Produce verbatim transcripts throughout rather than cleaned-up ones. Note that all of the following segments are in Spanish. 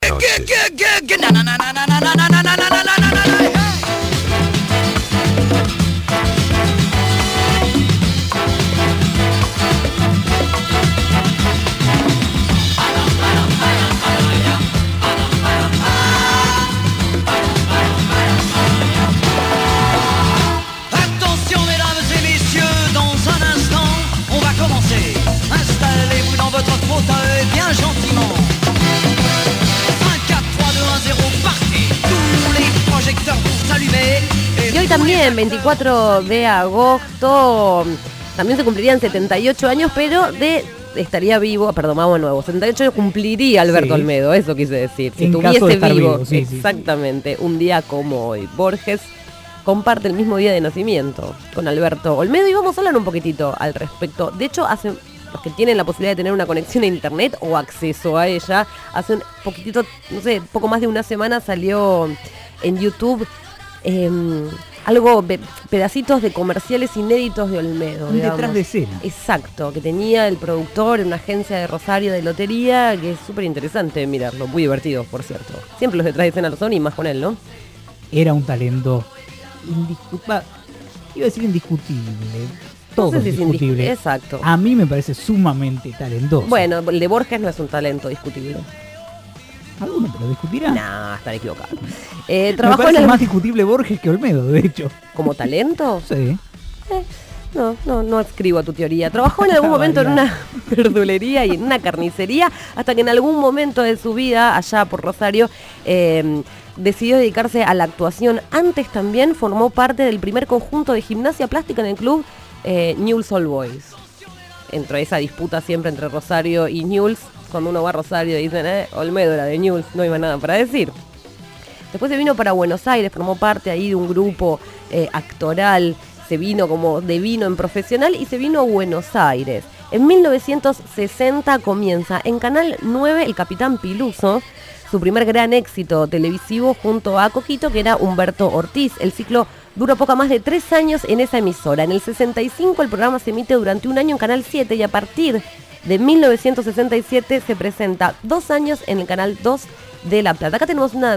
noche. Y hoy también, veinticuatro de agosto, también se cumplirían setenta y ocho años, pero de estaría vivo, perdón, vamos de nuevo, setenta y ocho años cumpliría Alberto sí. Olmedo, eso quise decir, si en estuviese de vivo, vivo sí, exactamente, sí. Un día como hoy. Borges comparte el mismo día de nacimiento con Alberto Olmedo y vamos a hablar un poquitito al respecto. De hecho, hace los que tienen la posibilidad de tener una conexión a internet o acceso a ella, hace un poquitito, no sé, poco más de una semana salió en YouTube eh, algo, pedacitos de comerciales inéditos de Olmedo. Un detrás de escena. Exacto, que tenía el productor en una agencia de Rosario de lotería, que es súper interesante mirarlo, muy divertido, por cierto. Siempre los detrás de escena lo son y más con él, ¿no? Era un talento indiscutible, iba a decir indiscutible. Todo no sé si es indiscutible. Indis- Exacto. A mí me parece sumamente talentoso. Bueno, el de Borges no es un talento discutible. ¿Alguno te lo discutirá? No, están equivocados. Eh, me parece el... más discutible Borges que Olmedo, de hecho. ¿Como talento? Sí. Eh, no, no, no escribo a tu teoría. Trabajó en algún momento en una verdulería y en una carnicería, hasta que en algún momento de su vida, allá por Rosario, eh, decidió dedicarse a la actuación. Antes también formó parte del primer conjunto de gimnasia plástica en el club eh, Newell's Old Boys. Entre esa disputa siempre entre Rosario y Newell's, cuando uno va a Rosario y dicen, eh, Olmedo era de Newell's, no iba nada para decir. Después se vino para Buenos Aires, formó parte ahí de un grupo eh, actoral, se vino como de vino en profesional y se vino a Buenos Aires. En mil novecientos sesenta comienza en Canal nueve El Capitán Piluso, su primer gran éxito televisivo junto a Coquito, que era Humberto Ortiz. El ciclo duró poco más de tres años en esa emisora. En el sesenta y cinco el programa se emite durante un año en Canal siete y a partir de mil novecientos sesenta y siete se presenta dos años en el Canal dos de La Plata. Acá tenemos una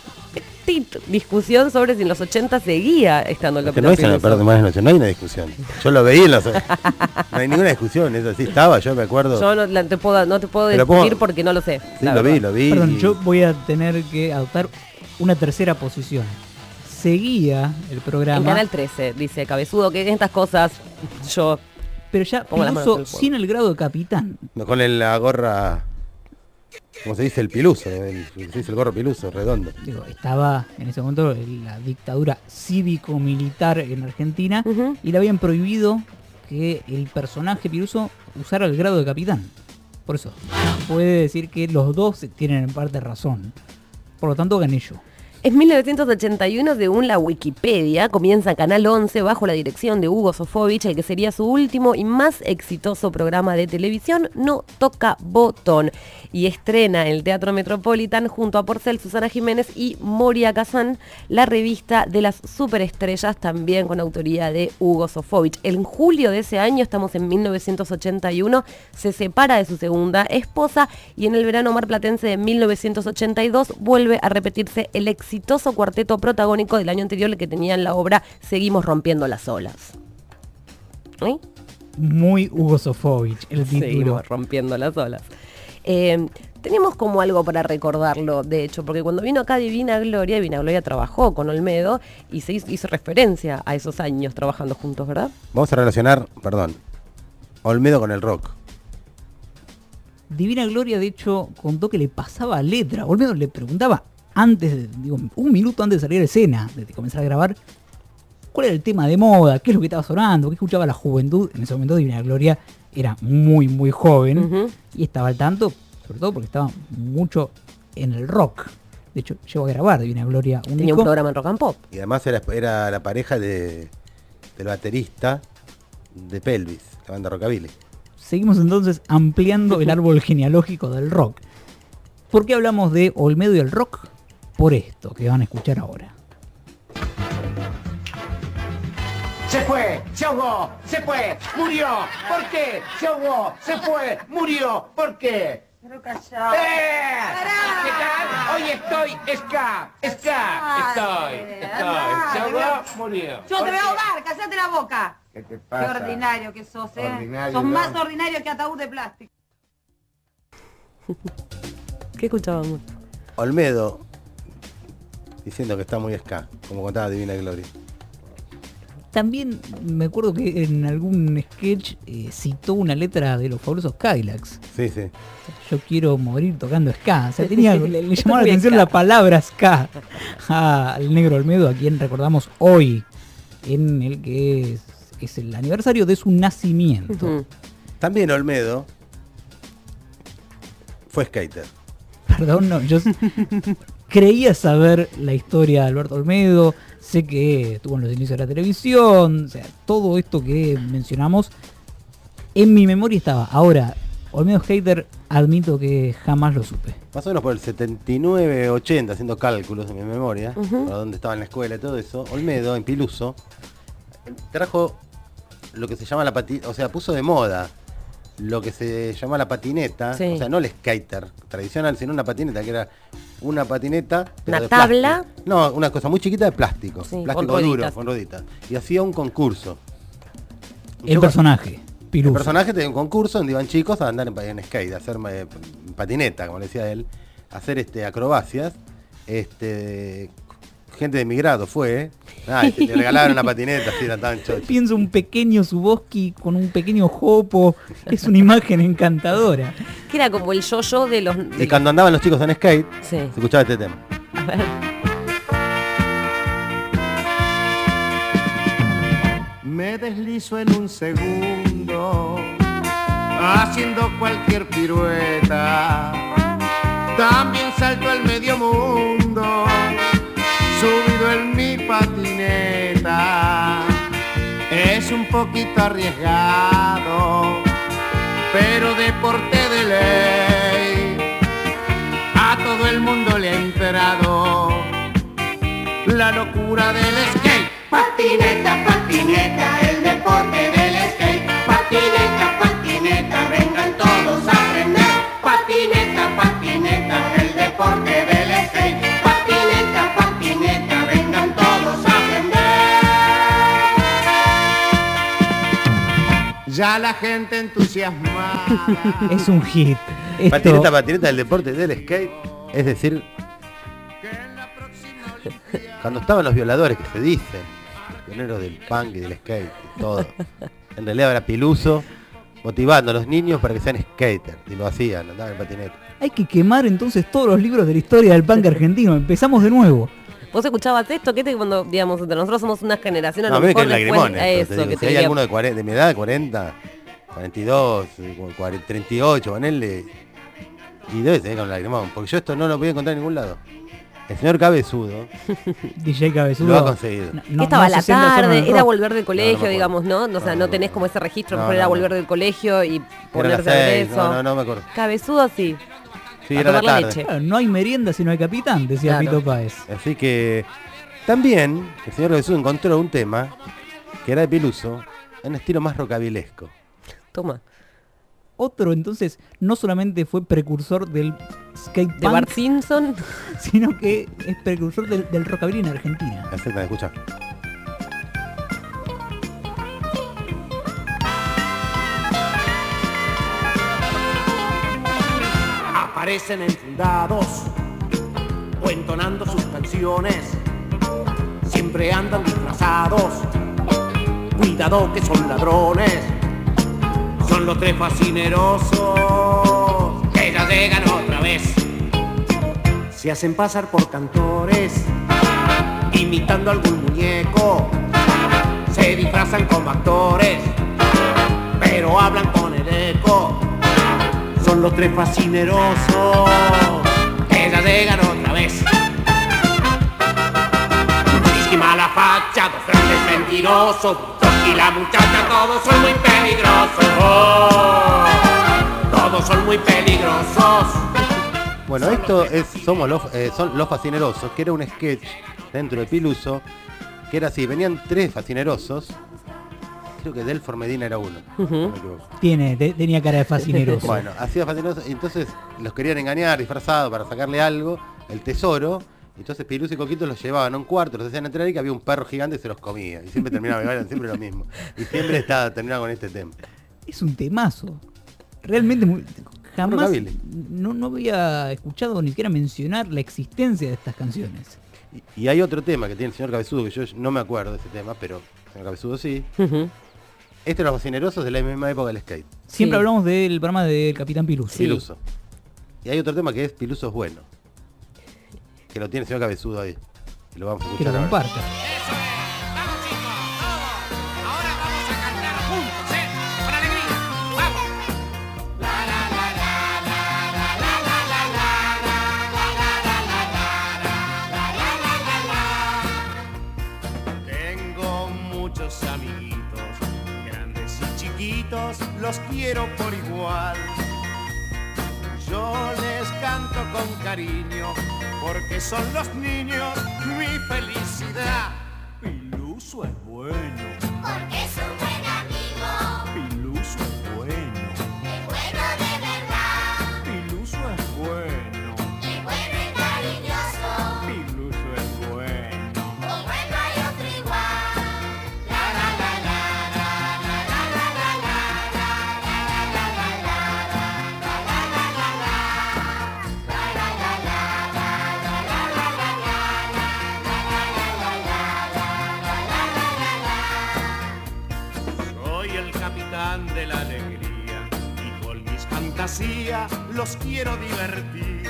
discusión sobre si en los ochenta seguía estando en La Plata. No es en la parte más de noche, no hay una discusión. Yo lo veía en los... No hay ninguna discusión, eso sí estaba, yo me acuerdo. Yo no, la, te puedo, no te puedo discutir puedo... porque no lo sé. Sí, lo vi, lo vi. Perdón, y... yo voy a tener que adoptar una tercera posición. Seguía el programa... En Canal trece, dice Cabezudo, que estas cosas yo... Pero ya Piluso sin el grado de capitán. No, con el, la gorra... ¿Cómo se dice? El piluso, el, se dice el gorro piluso, redondo. Digo, estaba en ese momento en la dictadura cívico-militar en Argentina uh-huh. y le habían prohibido que el personaje Piluso usara el grado de capitán. Por eso, puede decir que los dos tienen en parte razón. Por lo tanto, gané yo. En mil novecientos ochenta y uno, según la Wikipedia, comienza Canal once bajo la dirección de Hugo Sofovich, el que sería su último y más exitoso programa de televisión, No Toca Botón, y estrena en el Teatro Metropolitan junto a Porcel, Susana Jiménez y Moria Kazan, la revista de las superestrellas, también con autoría de Hugo Sofovich. En julio de ese año, estamos en mil novecientos ochenta y uno, se separa de su segunda esposa y en el verano marplatense de mil novecientos ochenta y dos vuelve a repetirse el éxito exitoso cuarteto protagónico del año anterior, el que tenía en la obra Seguimos rompiendo las olas. ¿Eh? Muy Hugo Sofovich el título. Seguimos rompiendo las olas. Eh, tenemos como algo para recordarlo, de hecho, porque cuando vino acá Divina Gloria, Divina Gloria trabajó con Olmedo y se hizo, hizo referencia a esos años trabajando juntos, ¿verdad? Vamos a relacionar, perdón, Olmedo con el rock. Divina Gloria, de hecho, contó que le pasaba letra. Olmedo le preguntaba antes, de, digo, un minuto antes de salir a escena, de comenzar a grabar, cuál era el tema de moda, qué es lo que estaba sonando, qué escuchaba la juventud. En ese momento Divina Gloria era muy, muy joven uh-huh. y estaba al tanto, sobre todo porque estaba mucho en el rock. De hecho, llegó a grabar Divina Gloria un Tenía disco. un programa en Rock and Pop. Y además era, era la pareja de, del baterista de Pelvis, la banda Rockabilly. Seguimos entonces ampliando el árbol genealógico del rock. ¿Por qué hablamos de Olmedo y el rock? Por esto que van a escuchar ahora. Se fue, se ahogó, se fue, murió. ¿Por qué? Se ahogó, se fue, murió. ¿Por qué? Pero callado. ¡Eh! ¿Qué tal? estoy, ska, ska, estoy, estoy. Chau, murió. Yo te voy a ahogar, cállate la boca. ¿Qué te Qué pasa? ordinario que sos, ¿eh? Ordinario, sos ¿no? más ordinario que ataúd de plástico. ¿Qué escuchábamos? Olmedo diciendo que está muy ska, como contaba Divina Gloria. También me acuerdo que en algún sketch eh, citó una letra de los fabulosos Cadillacs. Sí, sí. Yo quiero morir tocando ska. O sea, tenía, le, le llamaba la Muy atención ska. la palabra ska al negro Olmedo, a quien recordamos hoy, en el que es, es el aniversario de su nacimiento. Ujú. También Olmedo fue skater. Perdón, no, yo s- creía saber la historia de Alberto Olmedo, sé que estuvo en los inicios de la televisión, o sea, todo esto que mencionamos en mi memoria estaba. Ahora, Olmedo skater, admito que jamás lo supe. Más o menos por el setenta y nueve, ochenta, haciendo cálculos en mi memoria, Ujú. para dónde estaba en la escuela y todo eso, Olmedo, en Piluso, trajo lo que se llama la patineta, o sea, puso de moda lo que se llama la patineta, Sí. o sea, no el skater tradicional, sino una patineta, que era una patineta, pero Una de tabla. plástico. No, una cosa muy chiquita de plástico, Sí, plástico con duro, rueditas. con rueditas. Y hacía un concurso. Y El yo- personaje, El Piluso. personaje tenía un concurso donde iban chicos a andar en, pa- en skate, a hacer eh, patineta, como le decía él, a hacer este acrobacias. Este, gente de mi grado fue, ¿eh? Ah, este, le regalaron una patineta, así era tan chocho. Pienso un pequeño Suboski con un pequeño jopo, es una imagen encantadora. Que era como el yo-yo de los... de Y cuando andaban los chicos en skate, Sí. se escuchaba este tema. A ver. Me deslizo en un segundo, haciendo cualquier pirueta. También salto al medio mundo, subido en mi patineta. Es un poquito arriesgado, pero deporte de ley. A todo el mundo le ha entrado la locura del skate. Patineta, patineta, el deporte del skate. Patineta, patineta, vengan todos a aprender. Patineta, patineta, el deporte del skate. Patineta, patineta, vengan todos a aprender. Ya la gente entusiasmada. Es un hit. Esto- Patineta, patineta, el deporte del skate. Es decir, cuando estaban los violadores, que se dicen, los pioneros del punk y del skate y todo, en realidad era Piluso motivando a los niños para que sean skaters, y lo hacían, andaban en patineta. Hay que quemar entonces todos los libros de la historia del punk argentino. Empezamos de nuevo. ¿Vos escuchabas esto? ¿Qué te cuando, digamos, entre nosotros somos una generación a No, a lo mí me mejor cae el después- lagrimón esto, eso, te digo. que Si te hay diría- alguno de, cuarenta, de mi edad, cuarenta, cuarenta y dos, cuarenta, treinta y ocho, ponele, y debe tener con el lagrimón, porque yo esto no lo voy a encontrar en ningún lado. El señor Cabezudo D J Cabezudo. lo ha conseguido. No- que no- estaba a no se la sienta solo en tarde, el era rock. volver del colegio, No, no me acuerdo. digamos, ¿no? O sea, No, no, no, tenés no. como ese registro, No, mejor era no, no. volver del colegio y Era ponerse las a ver seis, eso. no, no, no me acuerdo. Cabezudo sí. Sí, A era la tomar la tarde. leche. Claro, no hay merienda si no hay capitán, decía Claro. Pito Páez. Así que también el señor Cabezudo encontró un tema que era de Piluso, en estilo más rockabilesco. Toma. Otro entonces no solamente fue precursor del skate De Bart punk, Simpson. sino que es precursor del, del rockabilly en Argentina. Acepta, escucha. Aparecen enfundados o entonando sus canciones. Siempre andan disfrazados. Cuidado que son ladrones. Son los tres fascinerosos que ya llegan otra vez. Se hacen pasar por cantores, imitando algún muñeco. Se disfrazan como actores, pero hablan con el eco. Son los tres fascinerosos que ya llegan otra vez. Whisky mala facha, dos grandes mentirosos, Bustoski y la muchacha, todos son muy peligrosos. Todos son muy peligrosos. Bueno, esto es Somos los, eh, son Los Fascinerosos, que era un sketch dentro de Piluso, que era así, venían tres fascinerosos, creo que Delfor Medina era uno, Ujú. no me equivoco. Tiene, te- tenía cara de fascineroso. Bueno, hacía fascinerosos, y entonces los querían engañar, disfrazados, para sacarle algo, el tesoro. Entonces Piluso y Coquito los llevaban a un cuarto, los hacían entrar y que había un perro gigante y se los comía. Y siempre terminaban, eran siempre lo mismo. Y siempre estaba terminado con este tema. Es un temazo. Realmente muy, jamás Rockabilly. no, no había escuchado ni siquiera mencionar la existencia de estas canciones. Y, y hay otro tema que tiene el señor Cabezudo, que yo no me acuerdo de ese tema, pero el señor Cabezudo sí. Ujú. Este es Los Bocinerosos de la misma época del skate. Siempre Sí. hablamos del programa del Capitán Piluso. Piluso. Y hay otro tema que es Piluso es bueno. Que lo tiene el señor Cabezudo ahí. Y lo vamos a Que escuchar lo ahora. comparta. Eso es. Vamos, chicos, todos. Ahora vamos a cantar juntos, ¿eh? Con alegría. Vamos. Tengo muchos amiguitos, grandes y chiquitos, los quiero por igual. Yo les canto con cariño, porque son los niños mi felicidad. Piluso es bueno, Porque es un buen amigo, Piluso es bueno, es bueno de verdad, Piluso es bueno, es bueno y cariñoso, Piluso es bueno. como él no hay otro igual. La la la la la la la la la la la la la la Soy el capitán de la alegría y con mis fantasías los quiero divertir.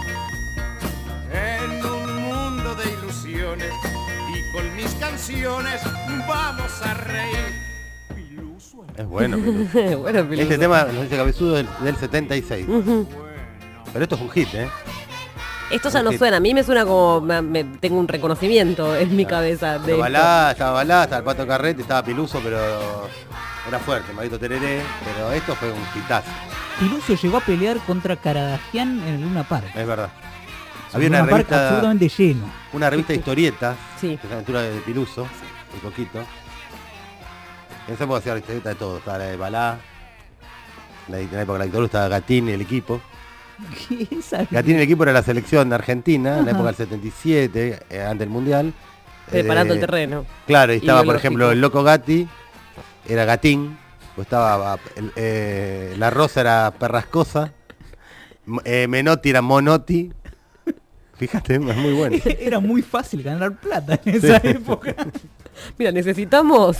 En un mundo de ilusiones y con mis canciones vamos a reír. Piluso es Es bueno, Piluso. Bueno, Piluso. Este tema lo dice Cabezudo del, del setenta y seis. bueno. Pero esto es un hit, ¿eh? Esto ya no suena, a mí me suena como, me- me- tengo un reconocimiento en mi cabeza. De Pero esto. Balá, estaba Balá, estaba el Pato Carrete, estaba Piluso, pero era fuerte, Marito Tereré. Pero esto fue un hitazo, Piluso llegó a pelear contra Karadagian en el Luna Park. es verdad. Un Había una Luna Park revista, absolutamente lleno. una revista de historietas, Sí. que es la aventura de Piluso y Coquito. En esa época hacía la historieta de todo, estaba la de Balá, la de en la época de la dictadura estaba Gatín y el equipo. ¿Qué es esa? Gatín y el equipo era la selección de Argentina, en la Ajá. época del setenta y siete, eh, antes del Mundial. Preparando Eh, el terreno. Claro, y estaba, por Ideológico. ejemplo, el Loco Gatti, era Gatín, o estaba el- eh, la Rosa era Perrascosa, M- eh, Menotti era Monotti. Fíjate, es muy bueno. Era muy fácil ganar plata en esa Sí. época. Mira, necesitamos.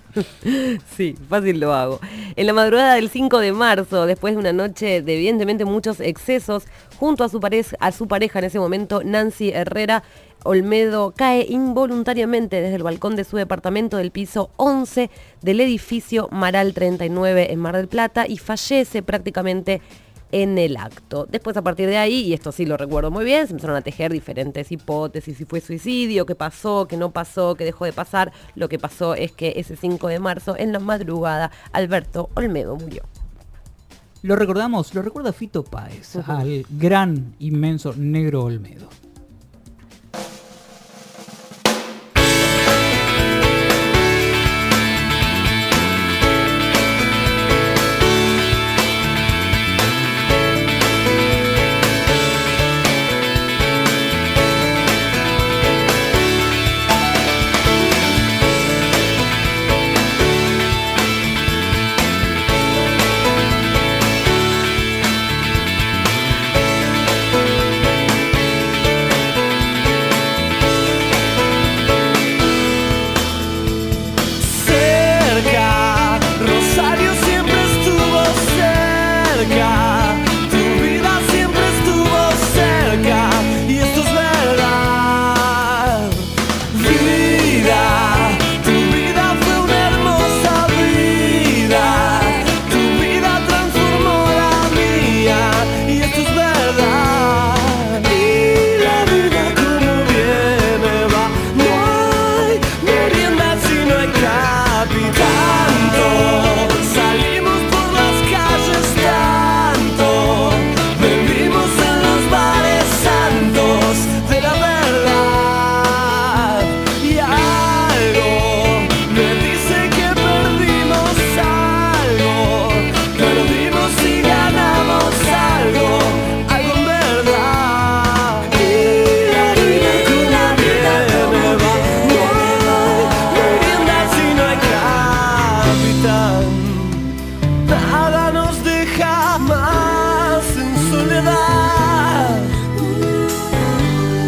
Sí, fácil lo hago. En la madrugada del cinco de marzo, después de una noche de evidentemente muchos excesos, junto a su, pareja, a su pareja en ese momento, Nancy Herrera, Olmedo cae involuntariamente desde el balcón de su departamento del piso once del edificio Maral treinta y nueve en Mar del Plata y fallece prácticamente en el acto. Después, a partir de ahí, y esto sí lo recuerdo muy bien, se empezaron a tejer diferentes hipótesis, si fue suicidio, qué pasó, qué no pasó, qué dejó de pasar. Lo que pasó es que ese cinco de marzo, en la madrugada, Alberto Olmedo murió. Lo recordamos, lo recuerda Fito Páez, al gran, inmenso Negro Olmedo. la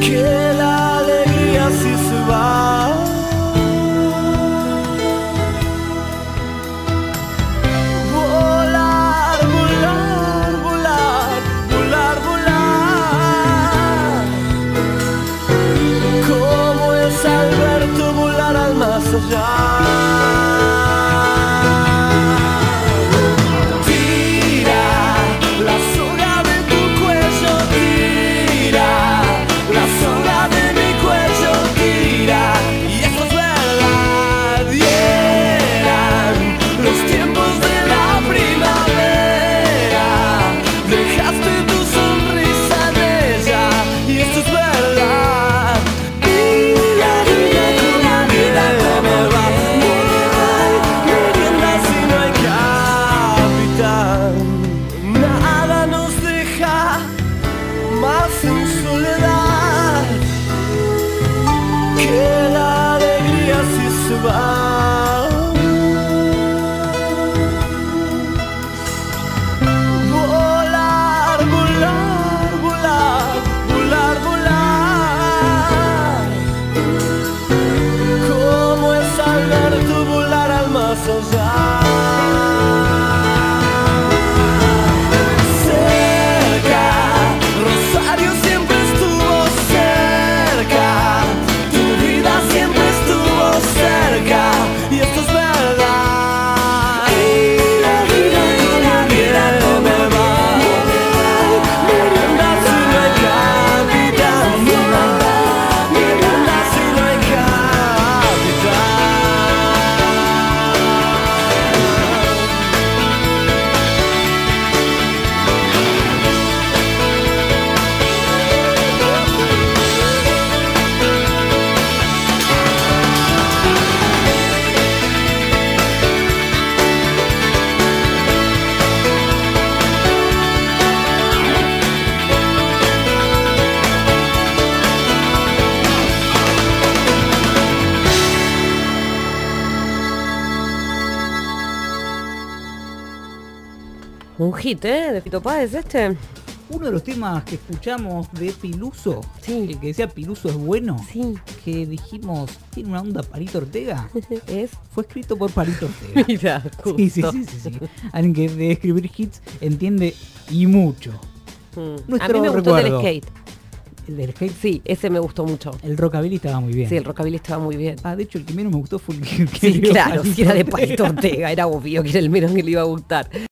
que la alegría sí se va. Volar, volar, volar, volar, volar. ¿Cómo es Alberto volar al más allá? Volar, volar, volar, volar, volar. ¿Cómo es Alberto volar al más allá? Cerca, Rosario siempre estuvo cerca, tu vida siempre estuvo cerca, y esto es verdad. Un hit, ¿eh? De Fito Páez este. Uno de los temas que escuchamos de Piluso, Sí. el que decía Piluso es bueno, Sí. que dijimos, tiene una onda Palito Ortega, Es. fue escrito por Palito Ortega. Mira, Sí, sí, justo. sí, sí, sí. Alguien que de escribir hits entiende y mucho. Mm. A Nuestro mí me gustó el recuerdo. del skate. El del skate, Sí, ese me gustó mucho. el rockabilly estaba muy bien. Sí, el rockabilly estaba muy bien. Ah, de hecho, el que menos me gustó fue el que... el que Sí, dio claro, Palito si era de Ortega. Palito Ortega, era obvio que era el menos que le iba a gustar.